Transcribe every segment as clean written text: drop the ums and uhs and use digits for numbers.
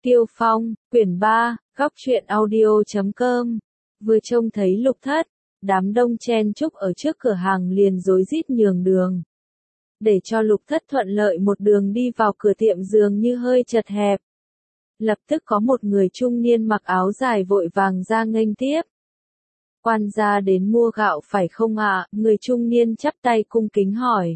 Tiêu Phong, quyển 3, góc truyện audio.com. Vừa trông thấy Lục Thất, đám đông chen chúc ở trước cửa hàng liền rối rít nhường đường. Để cho Lục Thất thuận lợi một đường đi vào cửa tiệm dường như hơi chật hẹp. Lập tức có một người trung niên mặc áo dài vội vàng ra nghênh tiếp. Quan gia đến mua gạo phải không ạ? Người trung niên chắp tay cung kính hỏi.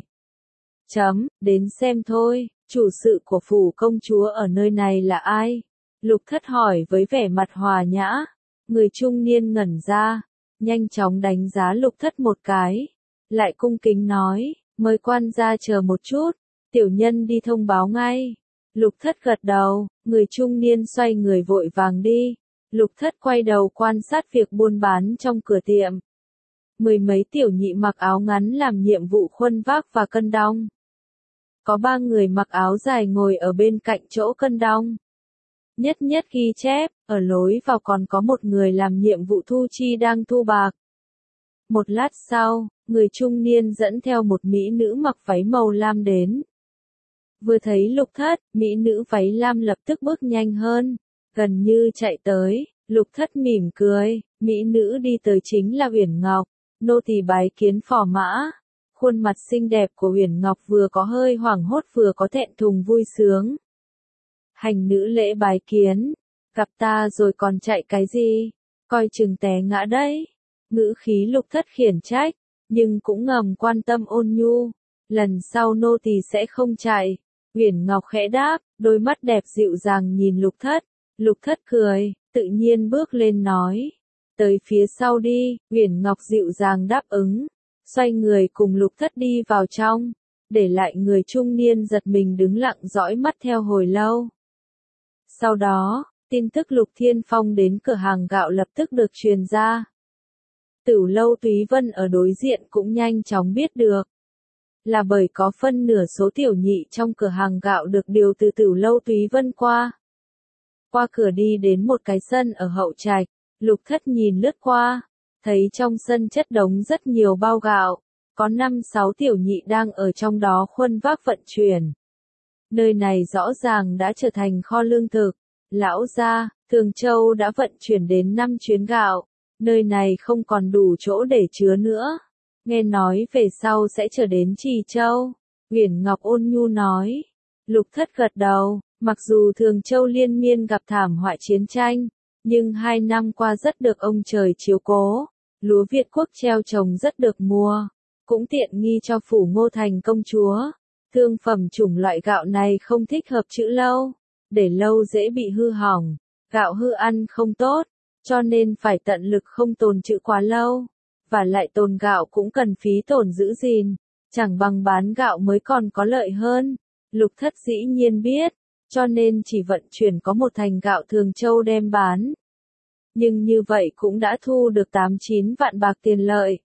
Đến xem thôi, chủ sự của phủ công chúa ở nơi này là ai? Lục Thất hỏi với vẻ mặt hòa nhã. Người trung niên ngẩn ra, nhanh chóng đánh giá Lục Thất một cái. Lại cung kính nói, mời quan gia chờ một chút, tiểu nhân đi thông báo ngay. Lục Thất gật đầu, người trung niên xoay người vội vàng đi. Lục Thất quay đầu quan sát việc buôn bán trong cửa tiệm. Mười mấy tiểu nhị mặc áo ngắn làm nhiệm vụ khuân vác và cân đong. Có 3 người mặc áo dài ngồi ở bên cạnh chỗ cân đong. Nhất nhất ghi chép, ở lối vào còn có một người làm nhiệm vụ thu chi đang thu bạc. Một lát sau, người trung niên dẫn theo một mỹ nữ mặc váy màu lam đến. Vừa thấy Lục Thất, mỹ nữ váy lam lập tức bước nhanh hơn, gần như chạy tới. Lục Thất mỉm cười, mỹ nữ đi tới chính là Uyển Ngọc, nô tỳ bái kiến phò mã. Khuôn mặt xinh đẹp của Uyển Ngọc vừa có hơi hoảng hốt vừa có thẹn thùng vui sướng. Hành nữ lễ bái kiến, gặp ta rồi còn chạy cái gì, coi chừng té ngã đấy. Ngữ khí Lục Thất khiển trách, nhưng cũng ngầm quan tâm ôn nhu. Lần sau nô tỳ sẽ không chạy. Uyển Ngọc khẽ đáp, đôi mắt đẹp dịu dàng nhìn Lục Thất. Lục Thất cười, tự nhiên bước lên nói. Tới phía sau đi, Uyển Ngọc dịu dàng đáp ứng. Xoay người cùng Lục Thất đi vào trong, để lại người trung niên giật mình đứng lặng dõi mắt theo hồi lâu. Sau đó, tin tức Lục Thiên Phong đến cửa hàng gạo lập tức được truyền ra. Tửu lâu Túy Vân ở đối diện cũng nhanh chóng biết được. Là bởi có phân nửa số tiểu nhị trong cửa hàng gạo được điều từ Tửu lâu Túy Vân qua. Qua cửa đi đến một cái sân ở hậu trạch, Lục Thất nhìn lướt qua. Thấy trong sân chất đống rất nhiều bao gạo, có 5-6 tiểu nhị đang ở trong đó khuân vác vận chuyển. Nơi này rõ ràng đã trở thành kho lương thực. Lão gia, Thường Châu đã vận chuyển đến 5 chuyến gạo, nơi này không còn đủ chỗ để chứa nữa. Nghe nói về sau sẽ trở đến Trì Châu. Uyển Ngọc ôn nhu nói. Lục Thất gật đầu, mặc dù Thường Châu liên miên gặp thảm họa chiến tranh, nhưng 2 năm qua rất được ông trời chiếu cố. Lúa Việt quốc treo trồng rất được mua, cũng tiện nghi cho phủ Ngô Thành công chúa. Thương phẩm chủng loại gạo này không thích hợp trữ lâu, để lâu dễ bị hư hỏng, gạo hư ăn không tốt, cho nên phải tận lực không tồn trữ quá lâu. Và lại tồn gạo cũng cần phí tổn giữ gìn, chẳng bằng bán gạo mới còn có lợi hơn. Lục Thất dĩ nhiên biết, cho nên chỉ vận chuyển có một thành gạo Thường Châu đem bán. Nhưng như vậy cũng đã thu được 8-9 vạn bạc tiền lợi.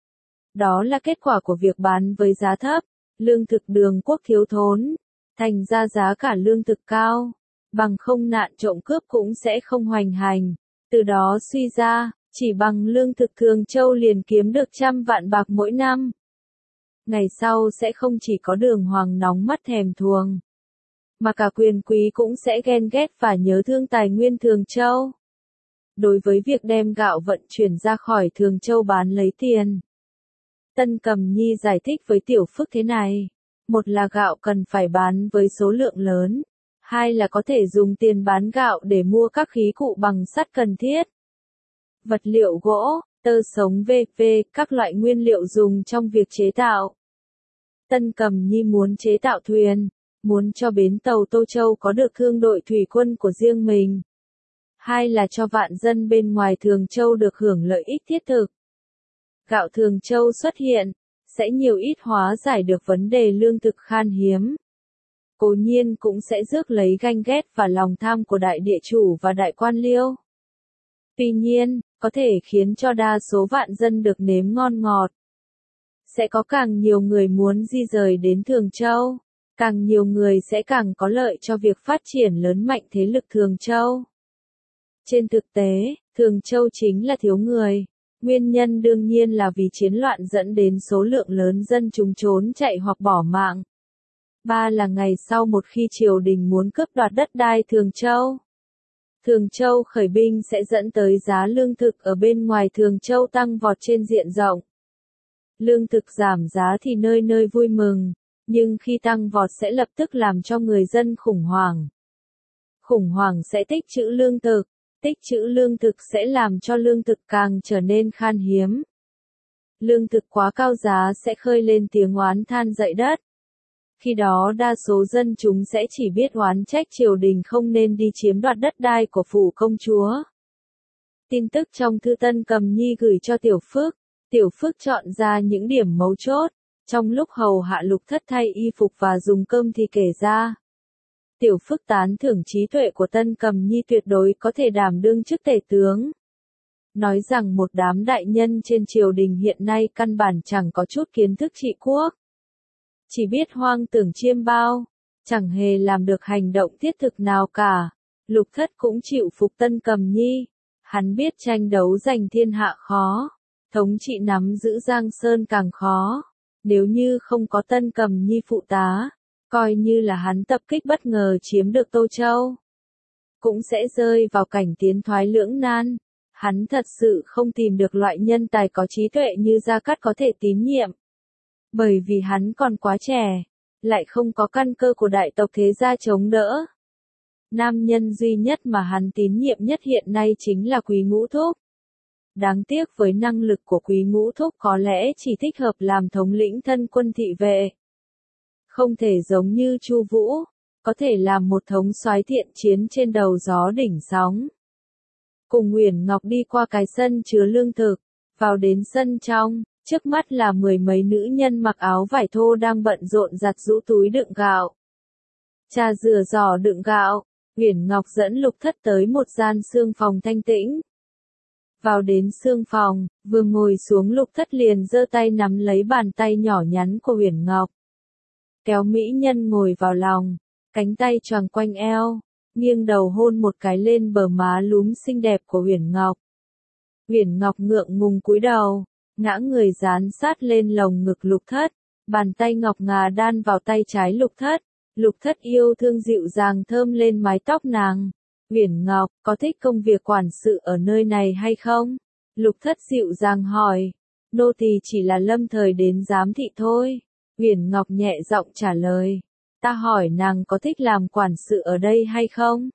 Đó là kết quả của việc bán với giá thấp, lương thực đường quốc thiếu thốn, thành ra giá cả lương thực cao, bằng không nạn trộm cướp cũng sẽ không hoành hành. Từ đó suy ra, chỉ bằng lương thực Thường Châu liền kiếm được 100 vạn bạc mỗi năm. Ngày sau sẽ không chỉ có Đường Hoàng nóng mắt thèm thuồng, mà cả quyền quý cũng sẽ ghen ghét và nhớ thương tài nguyên Thường Châu. Đối với việc đem gạo vận chuyển ra khỏi Thường Châu bán lấy tiền, Tân Cầm Nhi giải thích với Tiểu Phức thế này. Một là gạo cần phải bán với số lượng lớn. Hai là có thể dùng tiền bán gạo để mua các khí cụ bằng sắt cần thiết. Vật liệu gỗ, tơ sống v.v. các loại nguyên liệu dùng trong việc chế tạo. Tân Cầm Nhi muốn chế tạo thuyền, muốn cho bến tàu Tô Châu có được thương đội thủy quân của riêng mình. Hai là cho vạn dân bên ngoài Thường Châu được hưởng lợi ích thiết thực. Gạo Thường Châu xuất hiện, sẽ nhiều ít hóa giải được vấn đề lương thực khan hiếm. Cố nhiên cũng sẽ rước lấy ganh ghét và lòng tham của đại địa chủ và đại quan liêu. Tuy nhiên, có thể khiến cho đa số vạn dân được nếm ngon ngọt. Sẽ có càng nhiều người muốn di rời đến Thường Châu, càng nhiều người sẽ càng có lợi cho việc phát triển lớn mạnh thế lực Thường Châu. Trên thực tế, Thường Châu chính là thiếu người. Nguyên nhân đương nhiên là vì chiến loạn dẫn đến số lượng lớn dân chúng trốn chạy hoặc bỏ mạng. 3 là ngày sau một khi triều đình muốn cướp đoạt đất đai Thường Châu, Thường Châu khởi binh sẽ dẫn tới giá lương thực ở bên ngoài Thường Châu tăng vọt trên diện rộng. Lương thực giảm giá thì nơi nơi vui mừng, nhưng khi tăng vọt sẽ lập tức làm cho người dân khủng hoảng. Khủng hoảng sẽ tích trữ lương thực, tích trữ lương thực sẽ làm cho lương thực càng trở nên khan hiếm. Lương thực quá cao giá sẽ khơi lên tiếng oán than dậy đất. Khi đó đa số dân chúng sẽ chỉ biết oán trách triều đình không nên đi chiếm đoạt đất đai của phủ công chúa. Tin tức trong thư Tân Cầm Nhi gửi cho Tiểu Phước, Tiểu Phước chọn ra những điểm mấu chốt, trong lúc hầu hạ Lục Thất thay y phục và dùng cơm thì kể ra. Tiểu Phước tán thưởng trí tuệ của Tân Cầm Nhi tuyệt đối có thể đảm đương chức tể tướng. Nói rằng một đám đại nhân trên triều đình hiện nay căn bản chẳng có chút kiến thức trị quốc. Chỉ biết hoang tưởng chiêm bao, chẳng hề làm được hành động thiết thực nào cả. Lục Thất cũng chịu phục Tân Cầm Nhi. Hắn biết tranh đấu giành thiên hạ khó, thống trị nắm giữ Giang Sơn càng khó. Nếu như không có Tân Cầm Nhi phụ tá, coi như là hắn tập kích bất ngờ chiếm được Tô Châu, cũng sẽ rơi vào cảnh tiến thoái lưỡng nan. Hắn thật sự không tìm được loại nhân tài có trí tuệ như Gia Cát có thể tín nhiệm. Bởi vì hắn còn quá trẻ, lại không có căn cơ của đại tộc thế gia chống đỡ. Nam nhân duy nhất mà hắn tín nhiệm nhất hiện nay chính là Quý Ngũ Thúc. Đáng tiếc với năng lực của Quý Ngũ Thúc có lẽ chỉ thích hợp làm thống lĩnh thân quân thị vệ. Không thể giống như Chu Vũ, có thể làm một thống soái thiện chiến trên đầu gió đỉnh sóng. Cùng Uyển Ngọc đi qua cái sân chứa lương thực, vào đến sân trong, trước mắt là mười mấy nữ nhân mặc áo vải thô đang bận rộn giặt giũ túi đựng gạo. Trà rửa giỏ đựng gạo, Uyển Ngọc dẫn Lục Thất tới một gian xương phòng thanh tĩnh. Vào đến xương phòng, vừa ngồi xuống Lục Thất liền giơ tay nắm lấy bàn tay nhỏ nhắn của Uyển Ngọc. Kéo mỹ nhân ngồi vào lòng, cánh tay choàng quanh eo, nghiêng đầu hôn một cái lên bờ má lúm xinh đẹp của Uyển Ngọc. Uyển Ngọc ngượng ngùng cúi đầu, ngã người dán sát lên lồng ngực Lục Thất, bàn tay ngọc ngà đan vào tay trái Lục Thất. Lục Thất yêu thương dịu dàng thơm lên mái tóc nàng. Uyển Ngọc, có thích công việc quản sự ở nơi này hay không? Lục Thất dịu dàng hỏi. Nô tỳ chỉ là lâm thời đến giám thị thôi. Uyển Ngọc nhẹ giọng trả lời. Ta hỏi nàng có thích làm quản sự ở đây hay không?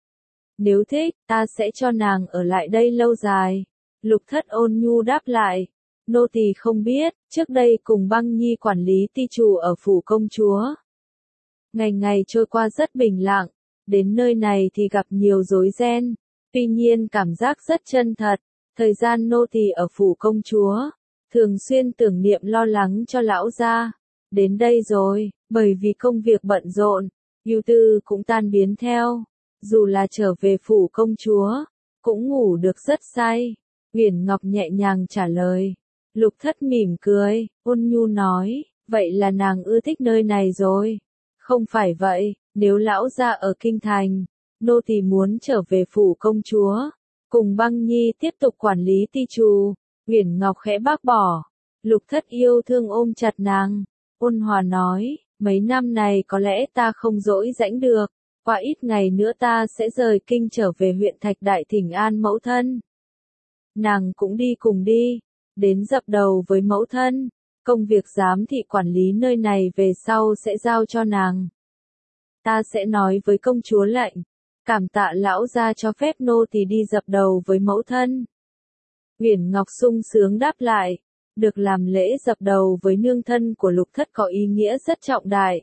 Nếu thích, ta sẽ cho nàng ở lại đây lâu dài. Lục Thất ôn nhu đáp lại. Nô tỳ không biết, trước đây cùng Băng Nhi quản lý ti chủ ở phủ công chúa. Ngày ngày trôi qua rất bình lặng, đến nơi này thì gặp nhiều rối ren, tuy nhiên cảm giác rất chân thật. Thời gian nô tỳ ở phủ công chúa, thường xuyên tưởng niệm lo lắng cho lão gia. Đến đây rồi, bởi vì công việc bận rộn, ưu tư cũng tan biến theo. Dù là trở về phủ công chúa, cũng ngủ được rất say. Uyển Ngọc nhẹ nhàng trả lời. Lục Thất mỉm cười, ôn nhu nói, vậy là nàng ưa thích nơi này rồi. Không phải vậy, nếu lão gia ở kinh thành, nô tỳ muốn trở về phủ công chúa, cùng Băng Nhi tiếp tục quản lý ti trù. Uyển Ngọc khẽ bác bỏ. Lục Thất yêu thương ôm chặt nàng, ôn hòa nói, mấy năm này có lẽ ta không dỗi rãnh được, qua ít ngày nữa ta sẽ rời kinh trở về huyện Thạch Đại thỉnh an mẫu thân. Nàng cũng đi cùng đi, đến dập đầu với mẫu thân, công việc giám thị quản lý nơi này về sau sẽ giao cho nàng. Ta sẽ nói với công chúa lệnh, cảm tạ lão gia cho phép nô tỳ đi dập đầu với mẫu thân. Uyển Ngọc sung sướng đáp lại, được làm lễ dập đầu với nương thân của Lục Thất có ý nghĩa rất trọng đại.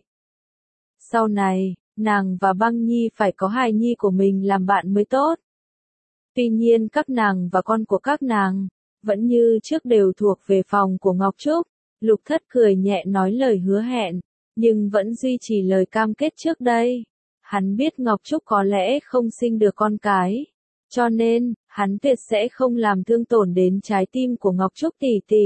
Sau này, nàng và Băng Nhi phải có hài nhi của mình làm bạn mới tốt. Tuy nhiên các nàng và con của các nàng, vẫn như trước đều thuộc về phòng của Ngọc Trúc. Lục Thất cười nhẹ nói lời hứa hẹn, nhưng vẫn duy trì lời cam kết trước đây. Hắn biết Ngọc Trúc có lẽ không sinh được con cái, cho nên, hắn tuyệt sẽ không làm thương tổn đến trái tim của Ngọc Trúc tỷ tỷ.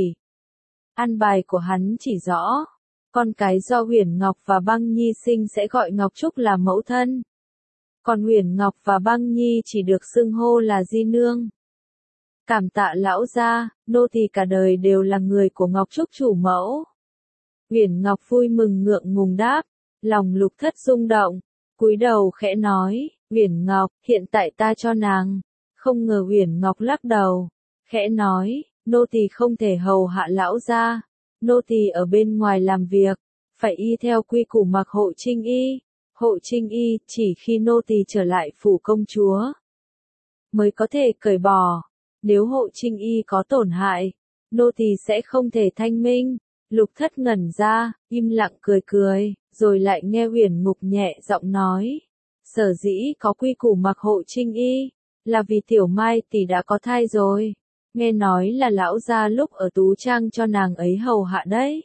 An bài của hắn chỉ rõ, con cái do Uyển Ngọc và Băng Nhi sinh sẽ gọi Ngọc Trúc là mẫu thân. Còn Uyển Ngọc và Băng Nhi chỉ được xưng hô là di nương. Cảm tạ lão gia, nô tỳ cả đời đều là người của Ngọc Trúc chủ mẫu. Uyển Ngọc vui mừng ngượng ngùng đáp, lòng Lục Thất rung động, cúi đầu khẽ nói, Uyển Ngọc, hiện tại ta cho nàng. Không ngờ Uyển Ngọc lắc đầu, khẽ nói, nô tỳ không thể hầu hạ lão gia, nô tỳ ở bên ngoài làm việc, phải y theo quy củ mặc hộ trinh y. Hộ trinh y chỉ khi nô tỳ trở lại phủ công chúa mới có thể cởi bỏ. Nếu hộ trinh y có tổn hại, nô tỳ sẽ không thể thanh minh. Lục Thất ngẩn ra, im lặng cười cười, rồi lại nghe Uyển Ngục nhẹ giọng nói, sở dĩ có quy củ mặc hộ trinh y, là vì Tiểu Mai tỷ đã có thai rồi. Nghe nói là lão gia lúc ở Tú Trang cho nàng ấy hầu hạ đấy.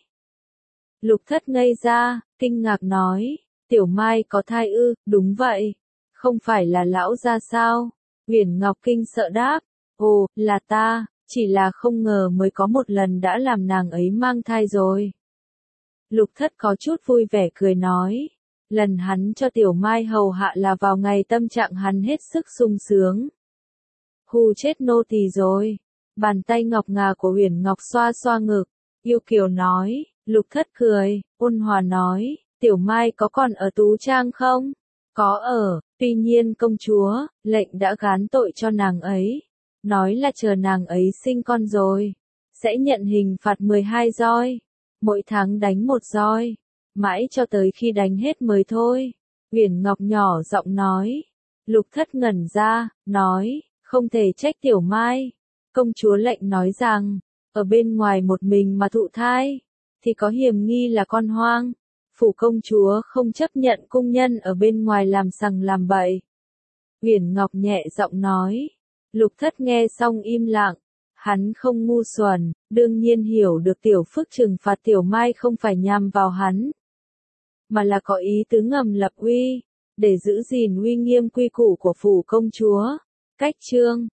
Lục Thất ngây ra, kinh ngạc nói, Tiểu Mai có thai ư? Đúng vậy. Không phải là lão gia sao? Uyển Ngọc kinh sợ đáp, ồ, là ta, chỉ là không ngờ mới có một lần đã làm nàng ấy mang thai rồi. Lục Thất có chút vui vẻ cười nói, lần hắn cho Tiểu Mai hầu hạ là vào ngày tâm trạng hắn hết sức sung sướng. Hù chết nô tỳ rồi. Bàn tay ngọc ngà của Uyển Ngọc xoa xoa ngực, yêu kiều nói. Lục Thất cười, ôn hòa nói, Tiểu Mai có còn ở Tú Trang không? Có ở, tuy nhiên công chúa, lệnh đã gán tội cho nàng ấy. Nói là chờ nàng ấy sinh con rồi, sẽ nhận hình phạt 12 roi. Mỗi tháng đánh một roi, mãi cho tới khi đánh hết mới thôi. Uyển Ngọc nhỏ giọng nói. Lục Thất ngẩn ra, nói, không thể trách Tiểu Mai. Công chúa lệnh nói rằng, ở bên ngoài một mình mà thụ thai, thì có hiểm nghi là con hoang. Phủ công chúa không chấp nhận cung nhân ở bên ngoài làm sằng làm bậy. Uyển Ngọc nhẹ giọng nói. Lục Thất nghe xong im lặng. Hắn không ngu xuẩn, đương nhiên hiểu được Tiểu Phước trừng phạt Tiểu Mai không phải nhằm vào hắn, mà là có ý tứ ngầm lập uy, để giữ gìn uy nghiêm quy củ của phủ công chúa. Cách chương